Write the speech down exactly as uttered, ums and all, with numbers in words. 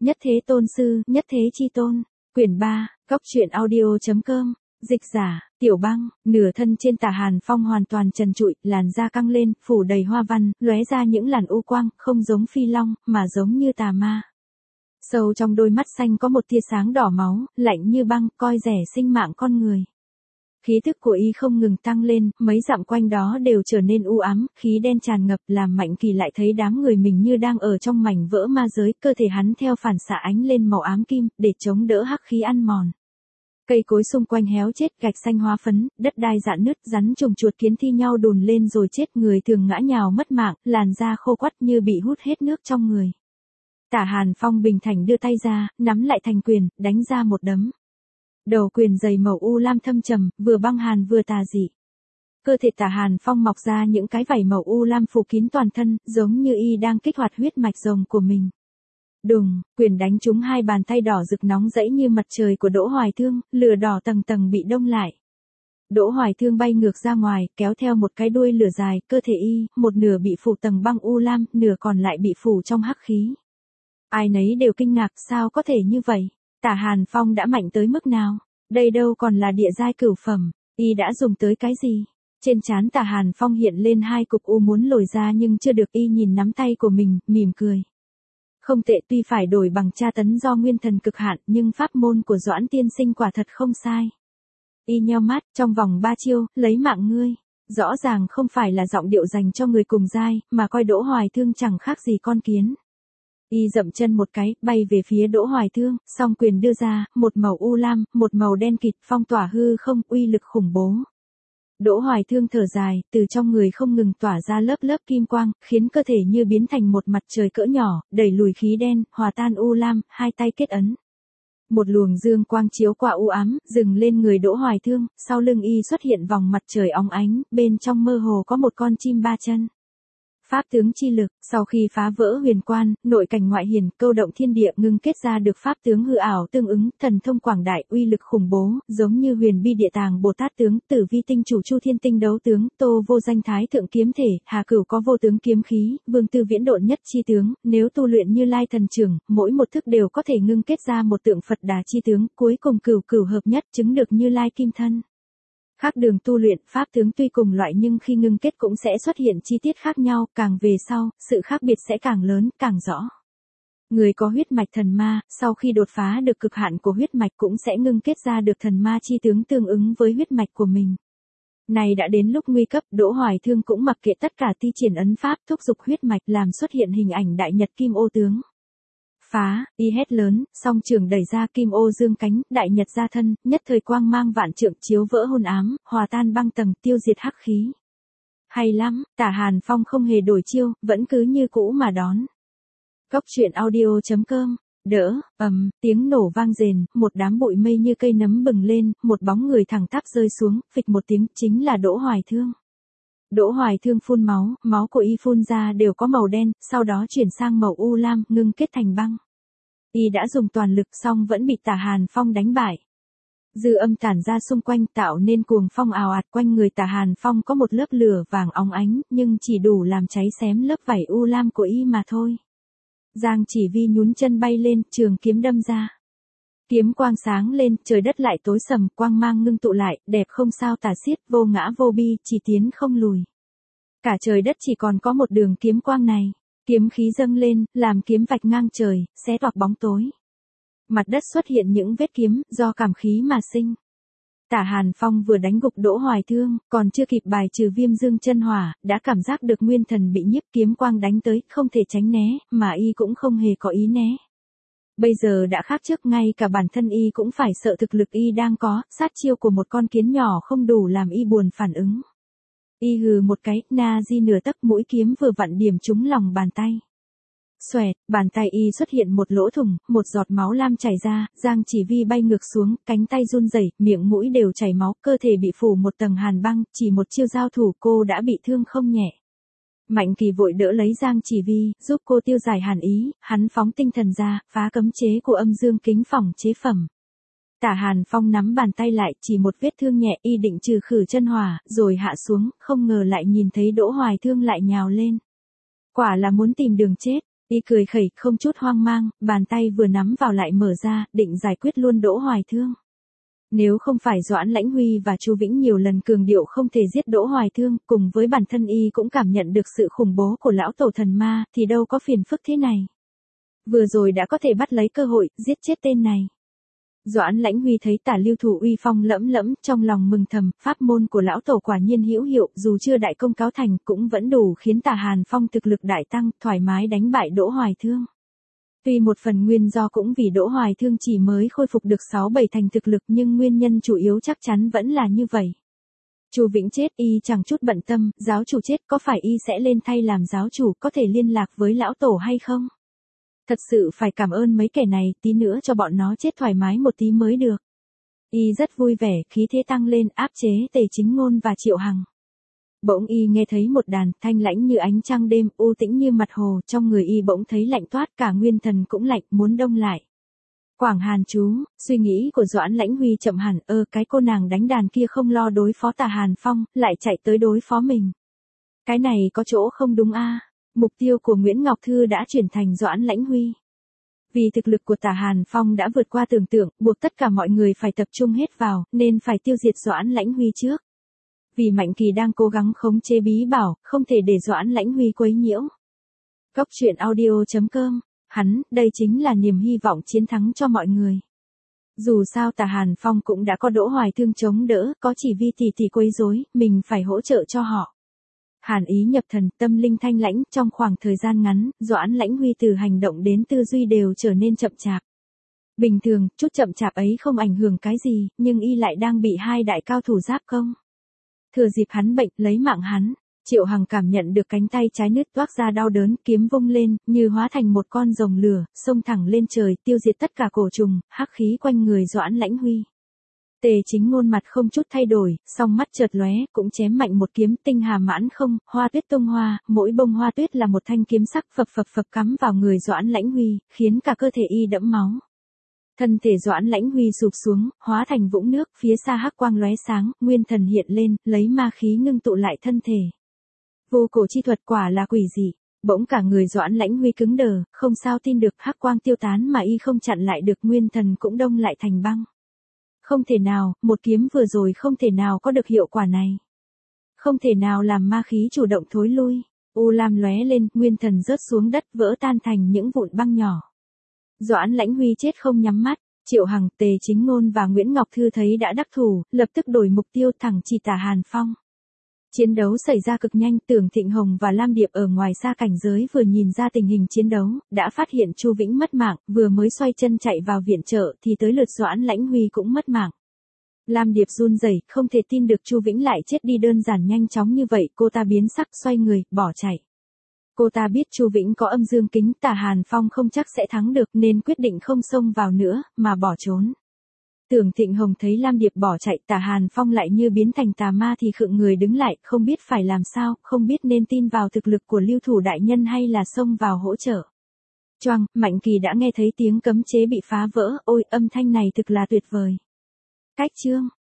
Nhất Thế Tôn Sư, Nhất Thế Chi Tôn. Quyển ba, Cốc truyện audio chấm com. Dịch giả, Tiểu Băng. Nửa thân trên Tả Hàn Phong hoàn toàn trần trụi, làn da căng lên, phủ đầy hoa văn, lóe ra những làn u quang, không giống phi long, mà giống như tà ma. Sâu trong đôi mắt xanh có một tia sáng đỏ máu, lạnh như băng, coi rẻ sinh mạng con người. Khí tức của y không ngừng tăng lên, mấy dặm quanh đó đều trở nên u ám, khí đen tràn ngập, làm Mạnh Kỳ lại thấy đám người mình như đang ở trong mảnh vỡ ma giới, cơ thể hắn theo phản xạ ánh lên màu ám kim, để chống đỡ hắc khí ăn mòn. Cây cối xung quanh héo chết, gạch xanh hóa phấn, đất đai rạn nứt, rắn trùng chuột kiến thi nhau đùn lên rồi chết, người thường ngã nhào mất mạng, làn da khô quắt như bị hút hết nước trong người. Tả Hàn Phong bình thản đưa tay ra, nắm lại thành quyền, đánh ra một đấm. Đầu quyền dày màu u lam thâm trầm, vừa băng hàn vừa tà dị. Cơ thể Tả Hàn Phong mọc ra những cái vảy màu u lam phủ kín toàn thân, giống như y đang kích hoạt huyết mạch rồng của mình. Đùng, quyền đánh trúng hai bàn tay đỏ rực nóng rẫy như mặt trời của Đỗ Hoài Thương, lửa đỏ tầng tầng bị đông lại. Đỗ Hoài Thương bay ngược ra ngoài, kéo theo một cái đuôi lửa dài, cơ thể y, một nửa bị phủ tầng băng u lam, nửa còn lại bị phủ trong hắc khí. Ai nấy đều kinh ngạc, sao có thể như vậy? Tả Hàn Phong đã mạnh tới mức nào? Đây đâu còn là địa giai cửu phẩm, y đã dùng tới cái gì? Trên trán Tả Hàn Phong hiện lên hai cục u muốn lồi ra nhưng chưa được, y nhìn nắm tay của mình, mỉm cười. Không tệ, tuy phải đổi bằng tra tấn do nguyên thần cực hạn, nhưng pháp môn của Doãn tiên sinh quả thật không sai. Y nheo mắt, trong vòng ba chiêu, lấy mạng ngươi. Rõ ràng không phải là giọng điệu dành cho người cùng giai, mà coi Đỗ Hoài Thương chẳng khác gì con kiến. Y dậm chân một cái, bay về phía Đỗ Hoài Thương, song quyền đưa ra, một màu u lam, một màu đen kịt, phong tỏa hư không, uy lực khủng bố. Đỗ Hoài Thương thở dài, từ trong người không ngừng tỏa ra lớp lớp kim quang, khiến cơ thể như biến thành một mặt trời cỡ nhỏ, đẩy lùi khí đen, hòa tan u lam, hai tay kết ấn. Một luồng dương quang chiếu qua u ám, dừng lên người Đỗ Hoài Thương, sau lưng y xuất hiện vòng mặt trời óng ánh, bên trong mơ hồ có một con chim ba chân. Pháp tướng chi lực, sau khi phá vỡ huyền quan, nội cảnh ngoại hiển, câu động thiên địa, ngưng kết ra được pháp tướng hư ảo tương ứng, thần thông quảng đại, uy lực khủng bố, giống như Huyền Bi Địa Tàng Bồ Tát tướng, Tử Vi Tinh Chủ Chu Thiên Tinh Đấu tướng, Tô Vô Danh Thái Thượng Kiếm Thể, Hà Cửu có vô tướng kiếm khí, Vương Tư Viễn Độn Nhất chi tướng, nếu tu luyện Như Lai thần trưởng, mỗi một thức đều có thể ngưng kết ra một tượng Phật Đà chi tướng, cuối cùng cửu cửu hợp nhất, chứng được Như Lai kim thân. Khác đường tu luyện, pháp tướng tuy cùng loại nhưng khi ngưng kết cũng sẽ xuất hiện chi tiết khác nhau, càng về sau, sự khác biệt sẽ càng lớn, càng rõ. Người có huyết mạch thần ma, sau khi đột phá được cực hạn của huyết mạch cũng sẽ ngưng kết ra được thần ma chi tướng tương ứng với huyết mạch của mình. Này đã đến lúc nguy cấp, Đỗ Hoài Thương cũng mặc kệ tất cả, thi triển ấn pháp thúc dục huyết mạch làm xuất hiện hình ảnh đại nhật kim ô tướng. Phá, y hét lớn, song trường đẩy ra, kim ô dương cánh, đại nhật ra thân, nhất thời quang mang vạn trượng chiếu vỡ hôn ám, hòa tan băng tầng, tiêu diệt hắc khí. Hay lắm, Tả Hàn Phong không hề đổi chiêu, vẫn cứ như cũ mà đón. Cốc truyện audio chấm com. Đỡ, ầm, tiếng nổ vang rền, một đám bụi mây như cây nấm bừng lên, một bóng người thẳng tắp rơi xuống, phịch một tiếng, chính là Đỗ Hoài Thương. Đỗ Hoài Thương phun máu, máu của y phun ra đều có màu đen, sau đó chuyển sang màu u lam, ngưng kết thành băng. Y đã dùng toàn lực song vẫn bị Tả Hàn Phong đánh bại. Dư âm tản ra xung quanh tạo nên cuồng phong ào ạt, quanh người Tả Hàn Phong có một lớp lửa vàng óng ánh, nhưng chỉ đủ làm cháy xém lớp vảy u lam của y mà thôi. Giang Chỉ Vi nhún chân bay lên, trường kiếm đâm ra. Kiếm quang sáng lên, trời đất lại tối sầm, quang mang ngưng tụ lại, đẹp không sao tả xiết, vô ngã vô bi, chỉ tiến không lùi. Cả trời đất chỉ còn có một đường kiếm quang này. Kiếm khí dâng lên, làm kiếm vạch ngang trời, xé toạc bóng tối. Mặt đất xuất hiện những vết kiếm, do cảm khí mà sinh. Tả Hàn Phong vừa đánh gục Đỗ Hoài Thương, còn chưa kịp bài trừ viêm dương chân hỏa, đã cảm giác được nguyên thần bị nhiếp, kiếm quang đánh tới, không thể tránh né, mà y cũng không hề có ý né. Bây giờ đã khác trước, ngay cả bản thân y cũng phải sợ thực lực y đang có, sát chiêu của một con kiến nhỏ không đủ làm y buồn phản ứng. Y hừ một cái, na di nửa tấc, mũi kiếm vừa vặn điểm trúng lòng bàn tay. Xoẹt, bàn tay y xuất hiện một lỗ thủng, một giọt máu lam chảy ra, Giang Chỉ Vi bay ngược xuống, cánh tay run rẩy, miệng mũi đều chảy máu, cơ thể bị phủ một tầng hàn băng, chỉ một chiêu giao thủ cô đã bị thương không nhẹ. Mạnh Kỳ vội đỡ lấy Giang Chỉ Vi, giúp cô tiêu giải hàn ý, hắn phóng tinh thần ra, phá cấm chế của âm dương kính phòng chế phẩm. Tả Hàn Phong nắm bàn tay lại, chỉ một vết thương nhẹ, y định trừ khử chân hỏa, rồi hạ xuống, không ngờ lại nhìn thấy Đỗ Hoài Thương lại nhào lên. Quả là muốn tìm đường chết. Y cười khẩy, không chút hoang mang, bàn tay vừa nắm vào lại mở ra, định giải quyết luôn Đỗ Hoài Thương. Nếu không phải Doãn Lãnh Huy và Chu Vĩnh nhiều lần cường điệu không thể giết Đỗ Hoài Thương, cùng với bản thân y cũng cảm nhận được sự khủng bố của lão tổ thần ma, thì đâu có phiền phức thế này. Vừa rồi đã có thể bắt lấy cơ hội, giết chết tên này. Doãn Lãnh Huy thấy Tả Lưu Thủ uy phong lẫm lẫm, trong lòng mừng thầm, pháp môn của lão tổ quả nhiên hữu hiệu, dù chưa đại công cáo thành, cũng vẫn đủ khiến Tả Hàn Phong thực lực đại tăng, thoải mái đánh bại Đỗ Hoài Thương. Tuy một phần nguyên do cũng vì Đỗ Hoài Thương chỉ mới khôi phục được sáu bảy thành thực lực, nhưng nguyên nhân chủ yếu chắc chắn vẫn là như vậy. Chu Vĩnh chết y chẳng chút bận tâm, giáo chủ chết có phải y sẽ lên thay làm giáo chủ, có thể liên lạc với lão tổ hay không? Thật sự phải cảm ơn mấy kẻ này, tí nữa cho bọn nó chết thoải mái một tí mới được. Y rất vui vẻ, khí thế tăng lên, áp chế Tề Chính Ngôn và Triệu Hằng. Bỗng y nghe thấy một đàn, thanh lãnh như ánh trăng đêm, u tĩnh như mặt hồ, trong người y bỗng thấy lạnh toát, cả nguyên thần cũng lạnh, muốn đông lại. Quảng Hàn chú, suy nghĩ của Doãn Lãnh Huy chậm hẳn, ơ cái cô nàng đánh đàn kia không lo đối phó Tả Hàn Phong, lại chạy tới đối phó mình. Cái này có chỗ không đúng a. Mục tiêu của Nguyễn Ngọc Thư đã chuyển thành Doãn Lãnh Huy. Vì thực lực của Tả Hàn Phong đã vượt qua tưởng tượng, buộc tất cả mọi người phải tập trung hết vào, nên phải tiêu diệt Doãn Lãnh Huy trước. Vì Mạnh Kỳ đang cố gắng khống chế bí bảo, không thể để Doãn Lãnh Huy quấy nhiễu. Cốc truyện audio chấm com, hắn, đây chính là niềm hy vọng chiến thắng cho mọi người. Dù sao Tả Hàn Phong cũng đã có Đỗ Hoài Thương chống đỡ, có chỉ vi tỷ tỷ quấy rối, mình phải hỗ trợ cho họ. Hàn ý nhập thần, tâm linh thanh lãnh, trong khoảng thời gian ngắn, Doãn Lãnh Huy từ hành động đến tư duy đều trở nên chậm chạp. Bình thường, chút chậm chạp ấy không ảnh hưởng cái gì, nhưng y lại đang bị hai đại cao thủ giáp công. Thừa dịp hắn bệnh, lấy mạng hắn, Triệu Hằng cảm nhận được cánh tay trái nứt toác ra đau đớn, kiếm vung lên, như hóa thành một con rồng lửa, xông thẳng lên trời, tiêu diệt tất cả cổ trùng, hắc khí quanh người Doãn Lãnh Huy. Tề Chính Ngôn mặt không chút thay đổi, song mắt chợt lóe, cũng chém mạnh một kiếm, tinh hà mãn không, hoa tuyết tung hoa, mỗi bông hoa tuyết là một thanh kiếm sắc phập phập phập cắm vào người Doãn Lãnh Huy, khiến cả cơ thể y đẫm máu. Thân thể Doãn Lãnh Huy sụp xuống, hóa thành vũng nước, phía xa hắc quang lóe sáng, nguyên thần hiện lên, lấy ma khí ngưng tụ lại thân thể. Vô cổ chi thuật quả là quỷ dị, bỗng cả người Doãn Lãnh Huy cứng đờ, không sao tin được, hắc quang tiêu tán mà y không chặn lại được, nguyên thần cũng đông lại thành băng. Không thể nào, một kiếm vừa rồi không thể nào có được hiệu quả này. Không thể nào làm ma khí chủ động thối lui. U lam lóe lên, nguyên thần rớt xuống đất, vỡ tan thành những vụn băng nhỏ. Doãn Lãnh Huy chết không nhắm mắt, Triệu Hằng, Tề Chính Ngôn và Nguyễn Ngọc Thư thấy đã đắc thủ, lập tức đổi mục tiêu thẳng chỉ Tả Hàn Phong. Chiến đấu xảy ra cực nhanh, Tưởng Thịnh Hồng và Lam Điệp ở ngoài xa cảnh giới vừa nhìn ra tình hình chiến đấu, đã phát hiện Chu Vĩnh mất mạng, vừa mới xoay chân chạy vào viện trợ thì tới lượt Doãn Lãnh Huy cũng mất mạng. Lam Điệp run rẩy, không thể tin được Chu Vĩnh lại chết đi đơn giản nhanh chóng như vậy, cô ta biến sắc xoay người, bỏ chạy. Cô ta biết Chu Vĩnh có âm dương kính, Tả Hàn Phong không chắc sẽ thắng được nên quyết định không xông vào nữa, mà bỏ trốn. Tưởng Thịnh Hồng thấy Lam Điệp bỏ chạy, Tả Hàn Phong lại như biến thành tà ma thì khựng người đứng lại, không biết phải làm sao, không biết nên tin vào thực lực của Lưu Thủ đại nhân hay là xông vào hỗ trợ. Choang, Mạnh Kỳ đã nghe thấy tiếng cấm chế bị phá vỡ, ôi, âm thanh này thực là tuyệt vời. Cách chương